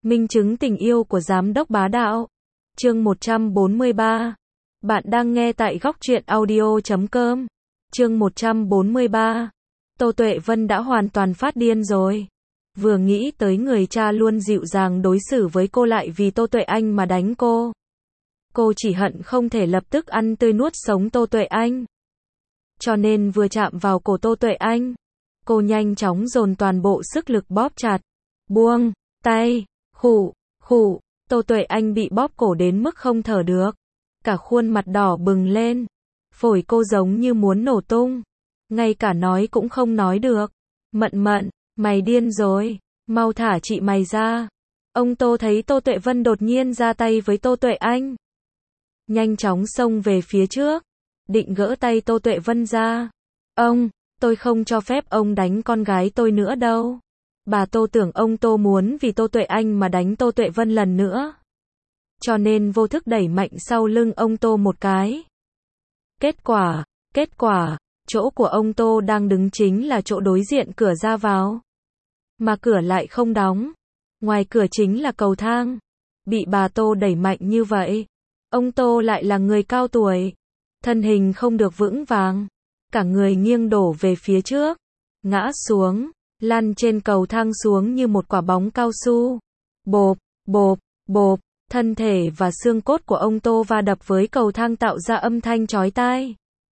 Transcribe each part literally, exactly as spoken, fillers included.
Minh chứng tình yêu của giám đốc bá đạo. Chương một trăm bốn mươi ba. Bạn đang nghe tại góc truyện audio chấm com. Chương một trăm bốn mươi ba. Tô Tuệ Vân đã hoàn toàn phát điên rồi. Vừa nghĩ tới người cha luôn dịu dàng đối xử với cô lại vì Tô Tuệ Anh mà đánh cô. Cô chỉ hận không thể lập tức ăn tươi nuốt sống Tô Tuệ Anh. Cho nên vừa chạm vào cổ Tô Tuệ Anh, cô nhanh chóng dồn toàn bộ sức lực bóp chặt. Buông tay, khụ, khụ, Tô Tuệ Anh bị bóp cổ đến mức không thở được. Cả khuôn mặt đỏ bừng lên. Phổi cô giống như muốn nổ tung. Ngay cả nói cũng không nói được. Mận mận, mày điên rồi, mau thả chị mày ra. Ông Tô thấy Tô Tuệ Vân đột nhiên ra tay với Tô Tuệ Anh. Nhanh chóng xông về phía trước, định gỡ tay Tô Tuệ Vân ra. Ông, tôi không cho phép ông đánh con gái tôi nữa đâu. Bà Tô tưởng ông Tô muốn vì Tô Tuệ Anh mà đánh Tô Tuệ Vân lần nữa. Cho nên vô thức đẩy mạnh sau lưng ông Tô một cái. Kết quả, kết quả, chỗ của ông Tô đang đứng chính là chỗ đối diện cửa ra vào. Mà cửa lại không đóng. Ngoài cửa chính là cầu thang. Bị bà Tô đẩy mạnh như vậy. Ông Tô lại là người cao tuổi. Thân hình không được vững vàng. Cả người nghiêng đổ về phía trước. Ngã xuống. Lăn trên cầu thang xuống như một quả bóng cao su. Bộp, bộp, bộp. Thân thể và xương cốt của ông Tô va đập với cầu thang tạo ra âm thanh chói tai.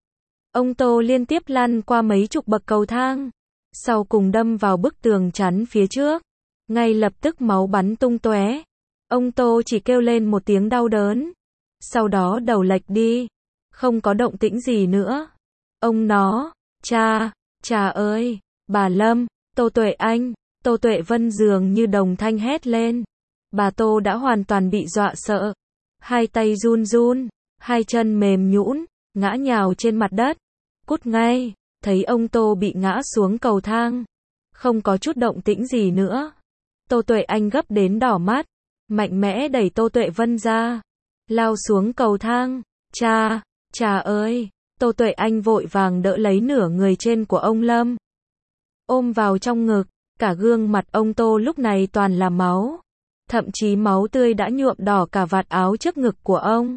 Ông Tô liên tiếp lăn qua mấy chục bậc cầu thang. Sau cùng đâm vào bức tường chắn phía trước. Ngay lập tức máu bắn tung tóe. Ông Tô chỉ kêu lên một tiếng đau đớn. Sau đó đầu lệch đi. Không có động tĩnh gì nữa. Ông nó, cha, cha ơi, bà Lâm, Tô Tuệ Anh, Tô Tuệ Vân dường như đồng thanh hét lên. Bà Tô đã hoàn toàn bị dọa sợ. Hai tay run run, hai chân mềm nhũn, ngã nhào trên mặt đất. Cút ngay, thấy ông Tô bị ngã xuống cầu thang. Không có chút động tĩnh gì nữa. Tô Tuệ Anh gấp đến đỏ mắt. Mạnh mẽ đẩy Tô Tuệ Vân ra. Lao xuống cầu thang. Cha, cha ơi. Tô Tuệ Anh vội vàng đỡ lấy nửa người trên của ông Lâm. Ôm vào trong ngực. Cả gương mặt ông Tô lúc này toàn là máu. Thậm chí máu tươi đã nhuộm đỏ cả vạt áo trước ngực của ông.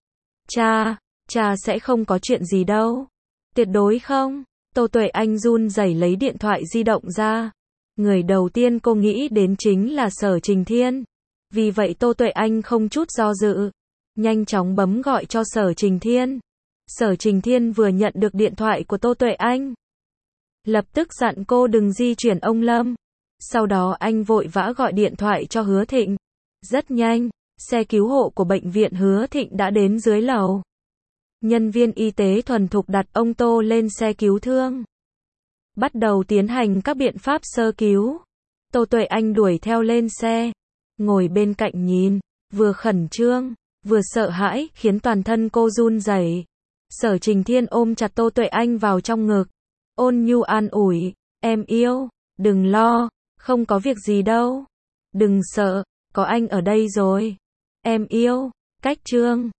Cha, cha sẽ không có chuyện gì đâu. Tuyệt đối không. Tô Tuệ Anh run rẩy lấy điện thoại di động ra. Người đầu tiên cô nghĩ đến chính là Sở Trình Thiên. Vì vậy Tô Tuệ Anh không chút do dự. Nhanh chóng bấm gọi cho Sở Trình Thiên. Sở Trình Thiên vừa nhận được điện thoại của Tô Tuệ Anh. Lập tức dặn cô đừng di chuyển ông Lâm. Sau đó anh vội vã gọi điện thoại cho Hứa Thịnh. Rất nhanh, xe cứu hộ của bệnh viện Hứa Thịnh đã đến dưới lầu. Nhân viên y tế thuần thục đặt ông Tô lên xe cứu thương. Bắt đầu tiến hành các biện pháp sơ cứu. Tô Tuệ Anh đuổi theo lên xe. Ngồi bên cạnh nhìn, vừa khẩn trương, vừa sợ hãi, khiến toàn thân cô run rẩy. Sở Trình Thiên ôm chặt Tô Tuệ Anh vào trong ngực. Ôn nhu an ủi, em yêu, đừng lo, không có việc gì đâu. Đừng sợ, có anh ở đây rồi. Em yêu, cách trương.